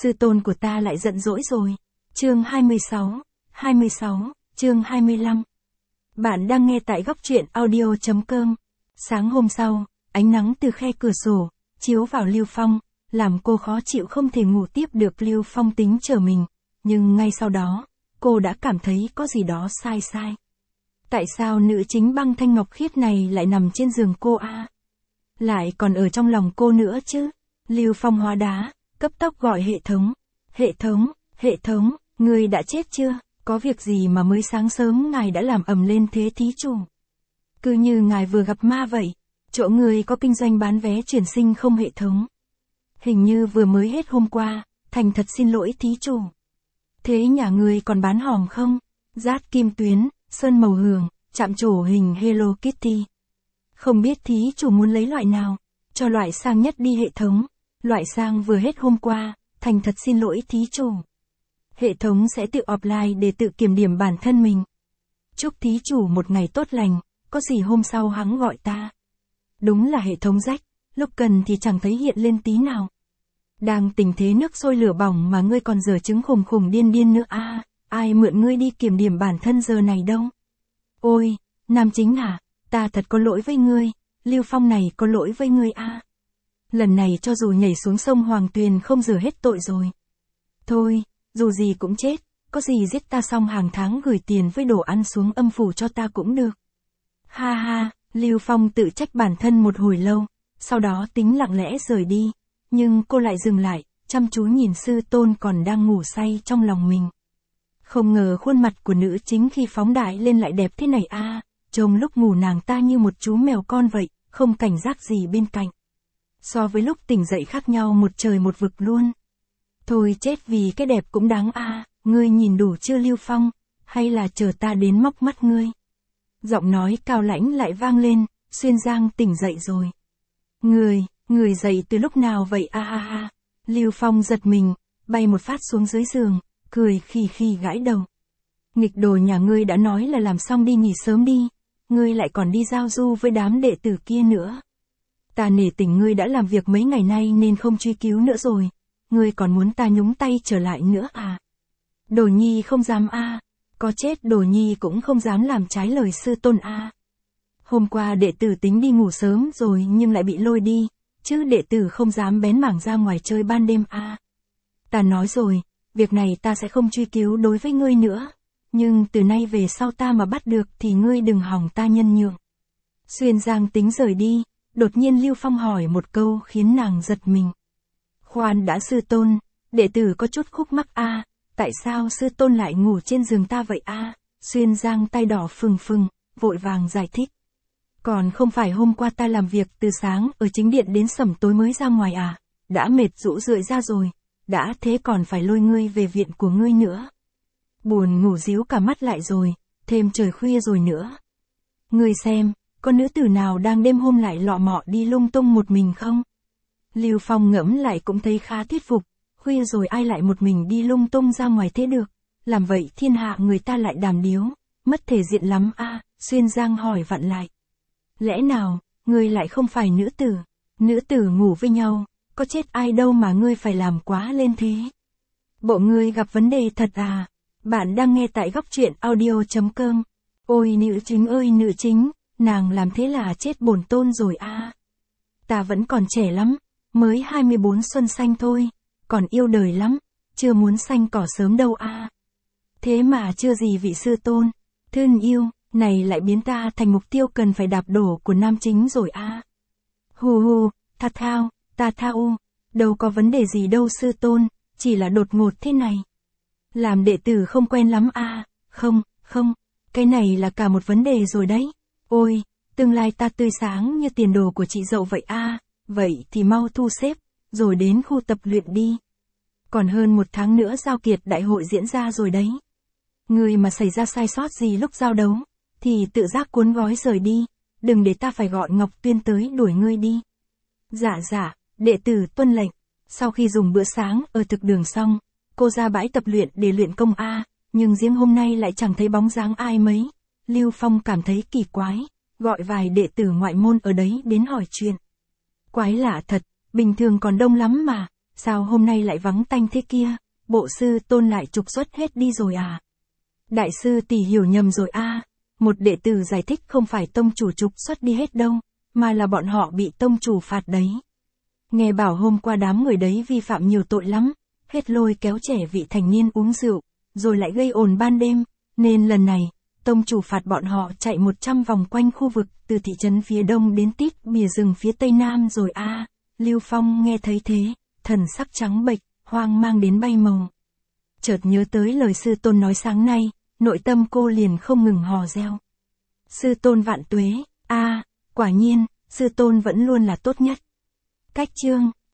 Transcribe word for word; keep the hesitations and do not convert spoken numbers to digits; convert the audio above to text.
sư tôn của ta lại giận dỗi rồi. Chương hai mươi sáu, hai mươi sáu, chương hai mươi lăm. Bạn đang nghe tại góc truyện audio chấm com. Sáng hôm sau, ánh nắng từ khe cửa sổ, chiếu vào Lưu Phong, làm cô khó chịu không thể ngủ tiếp được. Lưu Phong tính chờ mình, nhưng ngay sau đó, cô đã cảm thấy có gì đó sai sai. Tại sao nữ chính băng thanh ngọc khiết này lại nằm trên giường cô a? À? Lại còn ở trong lòng cô nữa chứ? Lưu Phong hóa đá, cấp tốc gọi hệ thống. Hệ thống, hệ thống, người đã chết chưa? Có việc gì mà mới sáng sớm ngài đã làm ầm lên thế thí chủ? Cứ như ngài vừa gặp ma vậy. Chỗ người có kinh doanh bán vé chuyển sinh không hệ thống? Hình như vừa mới hết hôm qua, thành thật xin lỗi thí chủ. Thế nhà người còn bán hòm không? Dát kim tuyến, sơn màu hường, chạm trổ hình Hello Kitty. Không biết thí chủ muốn lấy loại nào? Cho loại sang nhất đi hệ thống. Loại sang vừa hết hôm qua, thành thật xin lỗi thí chủ. Hệ thống sẽ tự offline để tự kiểm điểm bản thân mình. Chúc thí chủ một ngày tốt lành, có gì hôm sau hắn gọi ta. Đúng là hệ thống rách, lúc cần thì chẳng thấy hiện lên tí nào. Đang tình thế nước sôi lửa bỏng mà ngươi còn dở chứng khùng khùng điên điên nữa a, à, ai mượn ngươi đi kiểm điểm bản thân giờ này đâu. Ôi, nam chính à, ta thật có lỗi với ngươi, Lưu Phong này có lỗi với ngươi a. À. Lần này cho dù nhảy xuống sông Hoàng Tuyền không rửa hết tội rồi. Thôi, dù gì cũng chết, có gì giết ta xong hàng tháng gửi tiền với đồ ăn xuống âm phủ cho ta cũng được. Ha ha, Lưu Phong tự trách bản thân một hồi lâu, sau đó tính lặng lẽ rời đi, nhưng cô lại dừng lại, chăm chú nhìn sư tôn còn đang ngủ say trong lòng mình. Không ngờ khuôn mặt của nữ chính khi phóng đại lên lại đẹp thế này a, à, trông lúc ngủ nàng ta như một chú mèo con vậy, không cảnh giác gì bên cạnh. So với lúc tỉnh dậy khác nhau một trời một vực luôn. Thôi chết vì cái đẹp cũng đáng a, à, ngươi nhìn đủ chưa Lưu Phong, hay là chờ ta đến móc mắt ngươi? Giọng nói cao lãnh lại vang lên, Xuyên Giang tỉnh dậy rồi. Người, người dậy từ lúc nào vậy a ha ha? Lưu Phong giật mình, bay một phát xuống dưới giường, cười khì khì gãi đầu. Nghịch đồ nhà ngươi đã nói là làm xong đi nghỉ sớm đi, ngươi lại còn đi giao du với đám đệ tử kia nữa. Ta nể tình ngươi đã làm việc mấy ngày nay nên không truy cứu nữa rồi, ngươi còn muốn ta nhúng tay trở lại nữa à? Đồ nhi không dám a, à. Có chết đồ nhi cũng không dám làm trái lời sư tôn a. À. Hôm qua đệ tử tính đi ngủ sớm rồi nhưng lại bị lôi đi, chứ đệ tử không dám bén mảng ra ngoài chơi ban đêm a. À. Ta nói rồi, việc này ta sẽ không truy cứu đối với ngươi nữa, nhưng từ nay về sau ta mà bắt được thì ngươi đừng hỏng ta nhân nhượng. Xuyên Giang tính rời đi, đột nhiên Lưu Phong hỏi một câu khiến nàng giật mình. Khoan đã sư tôn, đệ tử có chút khúc mắc a, à, tại sao sư tôn lại ngủ trên giường ta vậy a? À? Xuyên Giang tay đỏ phừng phừng, vội vàng giải thích. Còn không phải hôm qua ta làm việc từ sáng ở chính điện đến sẩm tối mới ra ngoài à, đã mệt rũ rượi ra rồi, đã thế còn phải lôi ngươi về viện của ngươi nữa. Buồn ngủ díu cả mắt lại rồi, thêm trời khuya rồi nữa. Ngươi xem, có nữ tử nào đang đêm hôm lại lọ mọ đi lung tung một mình không? Lưu Phong ngẫm lại cũng thấy khá thuyết phục, khuya rồi ai lại một mình đi lung tung ra ngoài thế được, làm vậy thiên hạ người ta lại đàm điếu, mất thể diện lắm a. À, Xuyên Giang hỏi vặn lại. Lẽ nào, ngươi lại không phải nữ tử, nữ tử ngủ với nhau, có chết ai đâu mà ngươi phải làm quá lên thế. Bộ ngươi gặp vấn đề thật à? Bạn đang nghe tại góc truyện audio chấm com. Ôi nữ chính ơi nữ chính, nàng làm thế là chết bổn tôn rồi a. À. Ta vẫn còn trẻ lắm, mới hai mươi bốn xuân xanh thôi, còn yêu đời lắm, chưa muốn xanh cỏ sớm đâu a. À. Thế mà chưa gì vị sư tôn, thân yêu, này lại biến ta thành mục tiêu cần phải đạp đổ của nam chính rồi a. À. Hù hù, tha thao, ta thao, đâu có vấn đề gì đâu sư tôn, chỉ là đột ngột thế này. Làm đệ tử không quen lắm a, à. Không, không, cái này là cả một vấn đề rồi đấy. Ôi, tương lai ta tươi sáng như tiền đồ của chị dậu vậy a, à. Vậy thì mau thu xếp, rồi đến khu tập luyện đi. Còn hơn một tháng nữa giao kiệt đại hội diễn ra rồi đấy. Người mà xảy ra sai sót gì lúc giao đấu, thì tự giác cuốn gói rời đi, đừng để ta phải gọi Ngọc Tuyên tới đuổi ngươi đi. Dạ dạ, đệ tử tuân lệnh. Sau khi dùng bữa sáng ở thực đường xong, cô ra bãi tập luyện để luyện công a, nhưng riêng hôm nay lại chẳng thấy bóng dáng ai mấy. Lưu Phong cảm thấy kỳ quái, gọi vài đệ tử ngoại môn ở đấy đến hỏi chuyện. Quái lạ thật, bình thường còn đông lắm mà, sao hôm nay lại vắng tanh thế kia, bộ sư tôn lại trục xuất hết đi rồi à? Đại sư tỷ hiểu nhầm rồi a. Một đệ tử giải thích không phải tông chủ trục xuất đi hết đâu, mà là bọn họ bị tông chủ phạt đấy. Nghe bảo hôm qua đám người đấy vi phạm nhiều tội lắm, hết lôi kéo trẻ vị thành niên uống rượu, rồi lại gây ồn ban đêm, nên lần này, tông chủ phạt bọn họ chạy một trăm vòng quanh khu vực từ thị trấn phía đông đến tít bìa rừng phía tây nam rồi a. Lưu Phong nghe thấy thế, thần sắc trắng bệch, hoang mang đến bay màu. Chợt nhớ tới lời sư tôn nói sáng nay, nội tâm cô liền không ngừng hò reo. Sư tôn vạn tuế, a, quả nhiên, sư tôn vẫn luôn là tốt nhất. Cách chương